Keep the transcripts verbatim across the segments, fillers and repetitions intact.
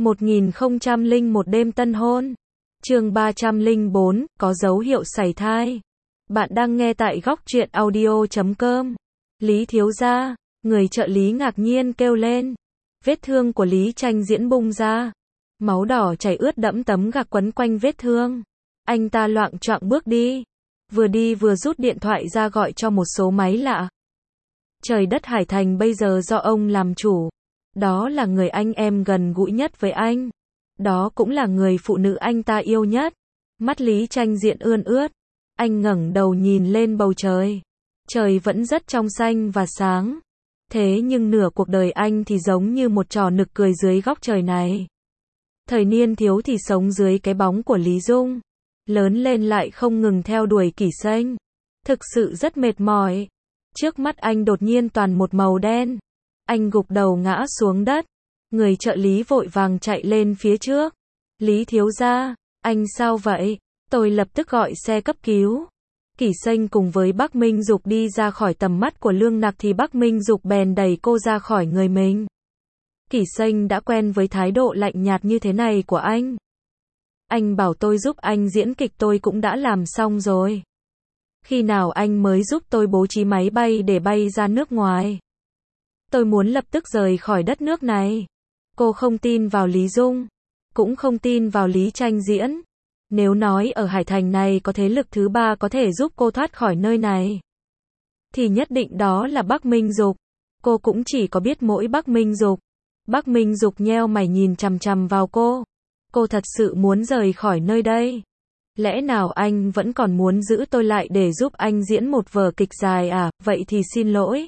một nghìn không trăm lẻ một đêm tân hôn. Chương ba trăm lẻ bốn, có dấu hiệu sảy thai. Bạn đang nghe tại góc truyện audio chấm com. Lý thiếu gia, người trợ lý ngạc nhiên kêu lên. Vết thương của Lý Tranh Diễn bung ra. Máu đỏ chảy ướt đẫm tấm gạc quấn quanh vết thương. Anh ta loạng choạng bước đi. Vừa đi vừa rút điện thoại ra gọi cho một số máy lạ. Trời đất Hải Thành bây giờ do ông làm chủ. Đó là người anh em gần gũi nhất với anh. Đó cũng là người phụ nữ anh ta yêu nhất. Mắt Lý Tranh Diễn ươn ướt. Anh ngẩng đầu nhìn lên bầu trời. Trời vẫn rất trong xanh và sáng. Thế nhưng nửa cuộc đời anh thì giống như một trò nực cười dưới góc trời này. Thời niên thiếu thì sống dưới cái bóng của Lý Dung. Lớn lên lại không ngừng theo đuổi Kỷ Xanh. Thực sự rất mệt mỏi. Trước mắt anh đột nhiên toàn một màu đen. Anh gục đầu ngã xuống đất. Người trợ lý vội vàng chạy lên phía trước. Lý thiếu gia, anh sao vậy? Tôi lập tức gọi xe cấp cứu. Kỷ Xanh cùng với Bắc Minh Dục đi ra khỏi tầm mắt của Lương Nặc thì Bắc Minh Dục bèn đẩy cô ra khỏi người mình. Kỷ Xanh đã quen với thái độ lạnh nhạt như thế này của anh. Anh bảo tôi giúp anh diễn kịch tôi cũng đã làm xong rồi. Khi nào anh mới giúp tôi bố trí máy bay để bay ra nước ngoài? Tôi muốn lập tức rời khỏi đất nước này. Cô không tin vào Lý Dung, cũng không tin vào Lý Tranh Diễn. Nếu nói ở Hải Thành này có thế lực thứ ba có thể giúp cô thoát khỏi nơi này, thì nhất định đó là Bắc Minh Dục. Cô cũng chỉ có biết mỗi Bắc Minh Dục. Bắc Minh Dục nheo mày nhìn chằm chằm vào cô. Cô thật sự muốn rời khỏi nơi đây? Lẽ nào anh vẫn còn muốn giữ tôi lại để giúp anh diễn một vở kịch dài à? Vậy thì xin lỗi.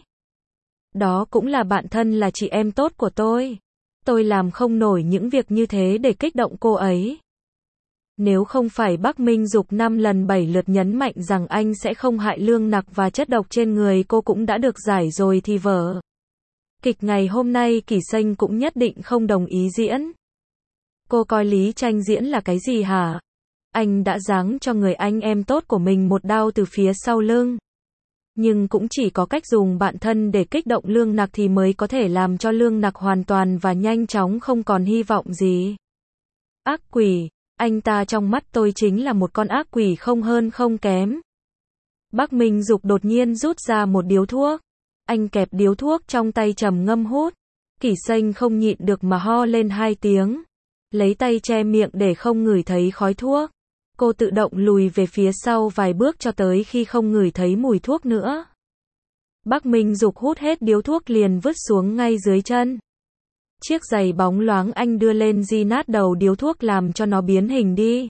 Đó cũng là bạn thân là chị em tốt của tôi. Tôi làm không nổi những việc như thế để kích động cô ấy. Nếu không phải Bắc Minh Dục năm lần bảy lượt nhấn mạnh rằng anh sẽ không hại Lương Nặc và chất độc trên người cô cũng đã được giải rồi thì vở kịch ngày hôm nay Kỷ Xanh cũng nhất định không đồng ý diễn. Cô coi Lý Tranh Diễn là cái gì hả? Anh đã giáng cho người anh em tốt của mình một đao từ phía sau lưng. Nhưng cũng chỉ có cách dùng bạn thân để kích động Lương Nặc thì mới có thể làm cho Lương Nặc hoàn toàn và nhanh chóng không còn hy vọng gì. Ác quỷ, anh ta trong mắt tôi chính là một con ác quỷ không hơn không kém. Bắc Minh Dục đột nhiên rút ra một điếu thuốc. Anh kẹp điếu thuốc trong tay trầm ngâm hút. Kỷ Xanh không nhịn được mà ho lên hai tiếng. Lấy tay che miệng để không ngửi thấy khói thuốc. Cô tự động lùi về phía sau vài bước cho tới khi không ngửi thấy mùi thuốc nữa. Bắc Minh Dục hút hết điếu thuốc liền vứt xuống ngay dưới chân. Chiếc giày bóng loáng anh đưa lên di nát đầu điếu thuốc làm cho nó biến hình đi.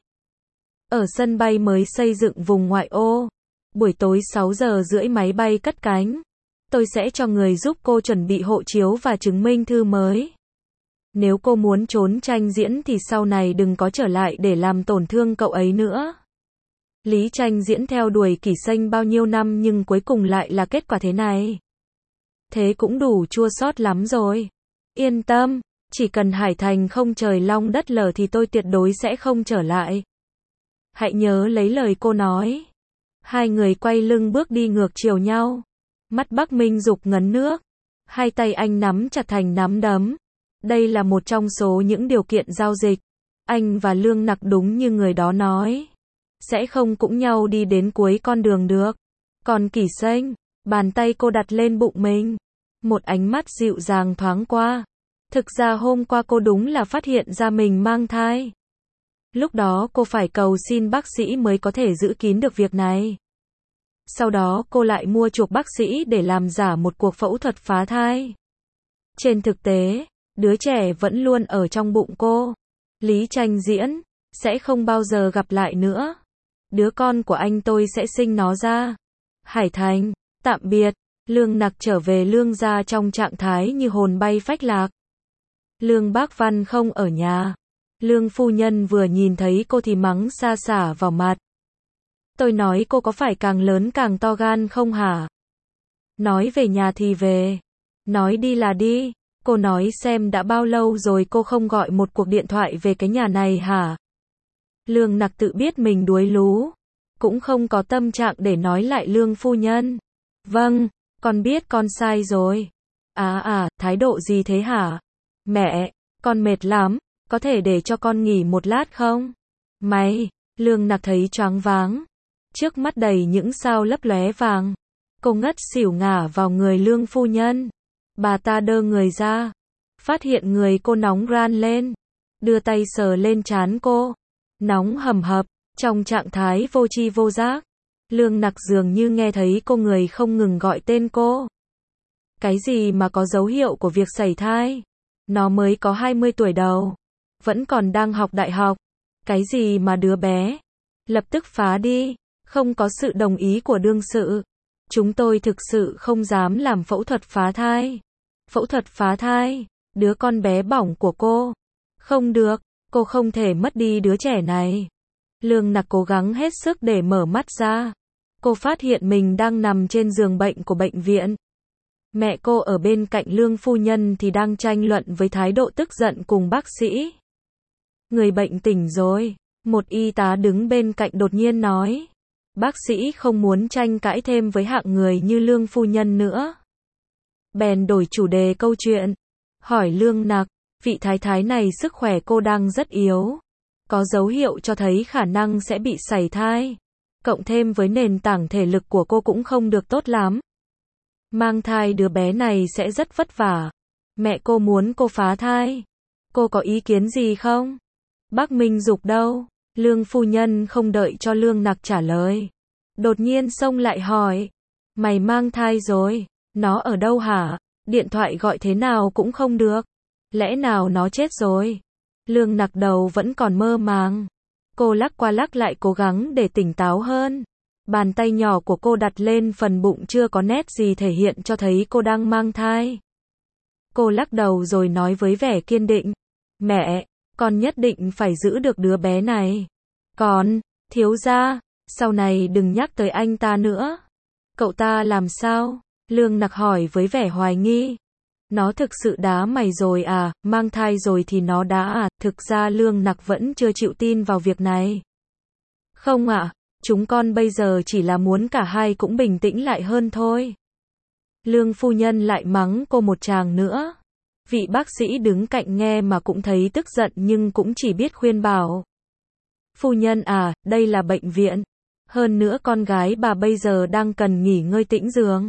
Ở sân bay mới xây dựng vùng ngoại ô. Buổi tối sáu giờ rưỡi máy bay cất cánh. Tôi sẽ cho người giúp cô chuẩn bị hộ chiếu và chứng minh thư mới. Nếu cô muốn trốn Tranh Diễn thì sau này đừng có trở lại để làm tổn thương cậu ấy nữa. Lý Tranh Diễn theo đuổi Kỷ Xanh bao nhiêu năm nhưng cuối cùng lại là kết quả thế này. Thế cũng đủ chua xót lắm rồi. Yên tâm, chỉ cần Hải Thành không trời long đất lở thì tôi tuyệt đối sẽ không trở lại. Hãy nhớ lấy lời cô nói. Hai người quay lưng bước đi ngược chiều nhau. Mắt Bắc Minh Dục ngấn nước. Hai tay anh nắm chặt thành nắm đấm. Đây là một trong số những điều kiện giao dịch. Anh và Lương Nặc đúng như người đó nói. Sẽ không cũng nhau đi đến cuối con đường được. Còn Kỷ Xanh, bàn tay cô đặt lên bụng mình. Một ánh mắt dịu dàng thoáng qua. Thực ra hôm qua cô đúng là phát hiện ra mình mang thai. Lúc đó cô phải cầu xin bác sĩ mới có thể giữ kín được việc này. Sau đó cô lại mua chuộc bác sĩ để làm giả một cuộc phẫu thuật phá thai. Trên thực tế, đứa trẻ vẫn luôn ở trong bụng cô. Lý Tranh Diễn sẽ không bao giờ gặp lại nữa. Đứa con của anh tôi sẽ sinh nó ra. Hải Thành, tạm biệt. Lương Nặc trở về Lương gia trong trạng thái như hồn bay phách lạc. Lương Bác Văn không ở nhà. Lương phu nhân vừa nhìn thấy cô thì mắng xa xả vào mặt. Tôi nói cô có phải càng lớn càng to gan không hả? Nói về nhà thì về. Nói đi là đi. Cô nói xem đã bao lâu rồi cô không gọi một cuộc điện thoại về cái nhà này hả? Lương Nặc tự biết mình đuối lú. Cũng không có tâm trạng để nói lại Lương phu nhân. Vâng, con biết con sai rồi. À à, thái độ gì thế hả? Mẹ, con mệt lắm. có thể để cho con nghỉ một lát không? Mày, Lương Nặc thấy choáng váng. Trước mắt đầy những sao lấp lóe vàng. Cô ngất xỉu ngả vào người Lương phu nhân. Bà ta đơ người ra. Phát hiện người cô nóng ran lên. Đưa tay sờ lên trán cô. Nóng hầm hập, trong trạng thái vô tri vô giác. Lương Nặc dường như nghe thấy cô người không ngừng gọi tên cô. Cái gì mà có dấu hiệu của việc sảy thai? Nó mới có hai mươi tuổi đầu. Vẫn còn đang học đại học. Cái gì mà đứa bé? Lập tức phá đi. Không có sự đồng ý của đương sự. Chúng tôi thực sự không dám làm phẫu thuật phá thai. Phẫu thuật phá thai? Đứa con bé bỏng của cô. Không được, cô không thể mất đi đứa trẻ này. Lương Nặc cố gắng hết sức để mở mắt ra. Cô phát hiện mình đang nằm trên giường bệnh của bệnh viện. Mẹ cô ở bên cạnh Lương phu nhân thì đang tranh luận với thái độ tức giận cùng bác sĩ. Người bệnh tỉnh rồi. Một y tá đứng bên cạnh đột nhiên nói. Bác sĩ không muốn tranh cãi thêm với hạng người như Lương phu nhân nữa. Bèn đổi chủ đề câu chuyện. Hỏi Lương Nặc, vị thái thái này sức khỏe cô đang rất yếu. Có dấu hiệu cho thấy khả năng sẽ bị sảy thai. Cộng thêm với nền tảng thể lực của cô cũng không được tốt lắm. Mang thai đứa bé này sẽ rất vất vả. Mẹ cô muốn cô phá thai. Cô có ý kiến gì không? Bác Minh Dục đâu? Lương phu nhân không đợi cho Lương Nặc trả lời. Đột nhiên xông lại hỏi. Mày mang thai rồi? Nó ở đâu hả? Điện thoại gọi thế nào cũng không được. Lẽ nào nó chết rồi? Lương Nặc đầu vẫn còn mơ màng. Cô lắc qua lắc lại cố gắng để tỉnh táo hơn. Bàn tay nhỏ của cô đặt lên phần bụng chưa có nét gì thể hiện cho thấy cô đang mang thai. Cô lắc đầu rồi nói với vẻ kiên định. Mẹ, con nhất định phải giữ được đứa bé này. Còn, thiếu gia, sau này đừng nhắc tới anh ta nữa. Cậu ta làm sao? Lương Nặc hỏi với vẻ hoài nghi. Nó thực sự đá mày rồi à, mang thai rồi thì nó đá à, thực ra Lương Nặc vẫn chưa chịu tin vào việc này. Không ạ, à, chúng con bây giờ chỉ là muốn cả hai cũng bình tĩnh lại hơn thôi. Lương phu nhân lại mắng cô một tràng nữa. Vị bác sĩ đứng cạnh nghe mà cũng thấy tức giận nhưng cũng chỉ biết khuyên bảo. Phu nhân à, đây là bệnh viện. Hơn nữa con gái bà bây giờ đang cần nghỉ ngơi tĩnh dưỡng.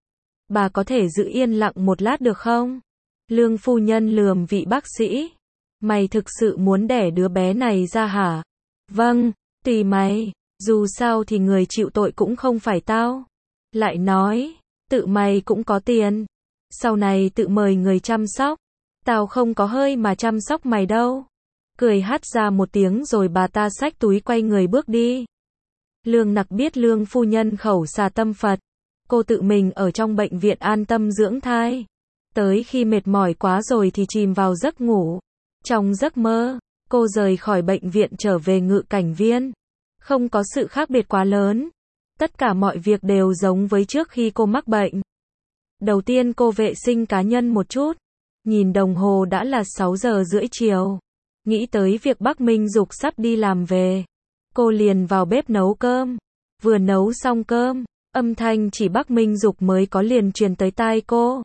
Bà có thể giữ yên lặng một lát được không? Lương phu nhân lườm vị bác sĩ. Mày thực sự muốn đẻ đứa bé này ra hả? Vâng, tùy mày. Dù sao thì người chịu tội cũng không phải tao. Lại nói, tự mày cũng có tiền. Sau này tự mời người chăm sóc. Tao không có hơi mà chăm sóc mày đâu. Cười hắt ra một tiếng rồi bà ta xách túi quay người bước đi. Lương Nặc biết Lương phu nhân khẩu xà tâm Phật. Cô tự mình ở trong bệnh viện an tâm dưỡng thai. Tới khi mệt mỏi quá rồi thì chìm vào giấc ngủ. Trong giấc mơ, cô rời khỏi bệnh viện trở về ngự cảnh viên. Không có sự khác biệt quá lớn. Tất cả mọi việc đều giống với trước khi cô mắc bệnh. Đầu tiên cô vệ sinh cá nhân một chút. Nhìn đồng hồ đã là sáu giờ rưỡi chiều. Nghĩ tới việc bác Minh Dục sắp đi làm về. Cô liền vào bếp nấu cơm. Vừa nấu xong cơm, âm thanh chỉ bác Minh Dục mới có liền truyền tới tai cô.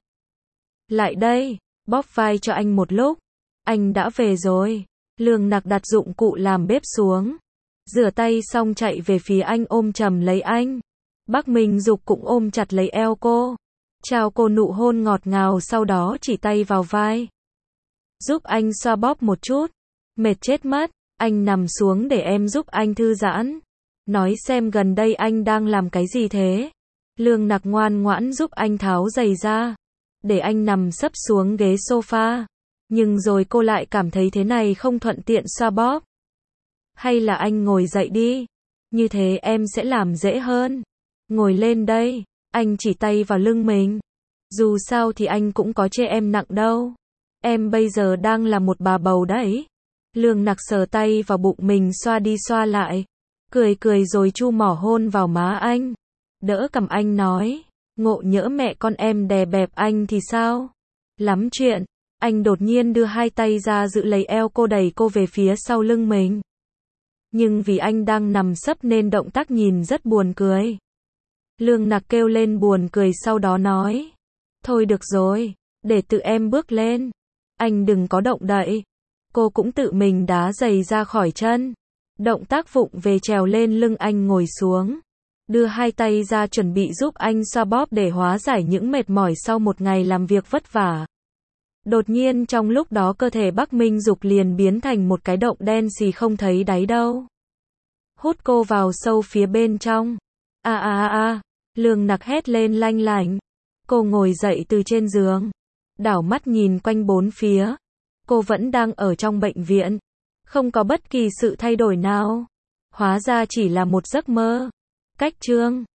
Lại đây, bóp vai cho anh một lúc. Anh đã về rồi. Lương Nặc đặt dụng cụ làm bếp xuống. Rửa tay xong chạy về phía anh ôm chầm lấy anh. Bác Minh Dục cũng ôm chặt lấy eo cô. Chào cô nụ hôn ngọt ngào sau đó chỉ tay vào vai. Giúp anh xoa bóp một chút. Mệt chết mất. Anh nằm xuống để em giúp anh thư giãn. Nói xem gần đây anh đang làm cái gì thế? Lương Nặc ngoan ngoãn giúp anh tháo giày ra. Để anh nằm sấp xuống ghế sofa. Nhưng rồi cô lại cảm thấy thế này không thuận tiện xoa bóp. Hay là anh ngồi dậy đi. Như thế em sẽ làm dễ hơn. Ngồi lên đây. Anh chỉ tay vào lưng mình. Dù sao thì anh cũng có chê em nặng đâu. Em bây giờ đang là một bà bầu đấy. Lương Nặc sờ tay vào bụng mình xoa đi xoa lại. Cười cười rồi chu mỏ hôn vào má anh. Đỡ cầm anh nói. Ngộ nhỡ mẹ con em đè bẹp anh thì sao? Lắm chuyện. Anh đột nhiên đưa hai tay ra giữ lấy eo cô đẩy cô về phía sau lưng mình. Nhưng vì anh đang nằm sấp nên động tác nhìn rất buồn cười. Lương Nặc kêu lên buồn cười sau đó nói. Thôi được rồi, để tự em bước lên. Anh đừng có động đậy. cô cũng tự mình đá giày ra khỏi chân. Động tác vụng về trèo lên lưng anh ngồi xuống. Đưa hai tay ra chuẩn bị giúp anh xoa bóp để hóa giải những mệt mỏi sau một ngày làm việc vất vả. Đột nhiên trong lúc đó cơ thể Bắc Minh Dục liền biến thành một cái động đen xì không thấy đáy đâu. Hút cô vào sâu phía bên trong. A a a a, Lương Nặc hét lên lanh lảnh. Cô ngồi dậy từ trên giường, đảo mắt nhìn quanh bốn phía. Cô vẫn đang ở trong bệnh viện, không có bất kỳ sự thay đổi nào. Hóa ra chỉ là một giấc mơ. Cách chương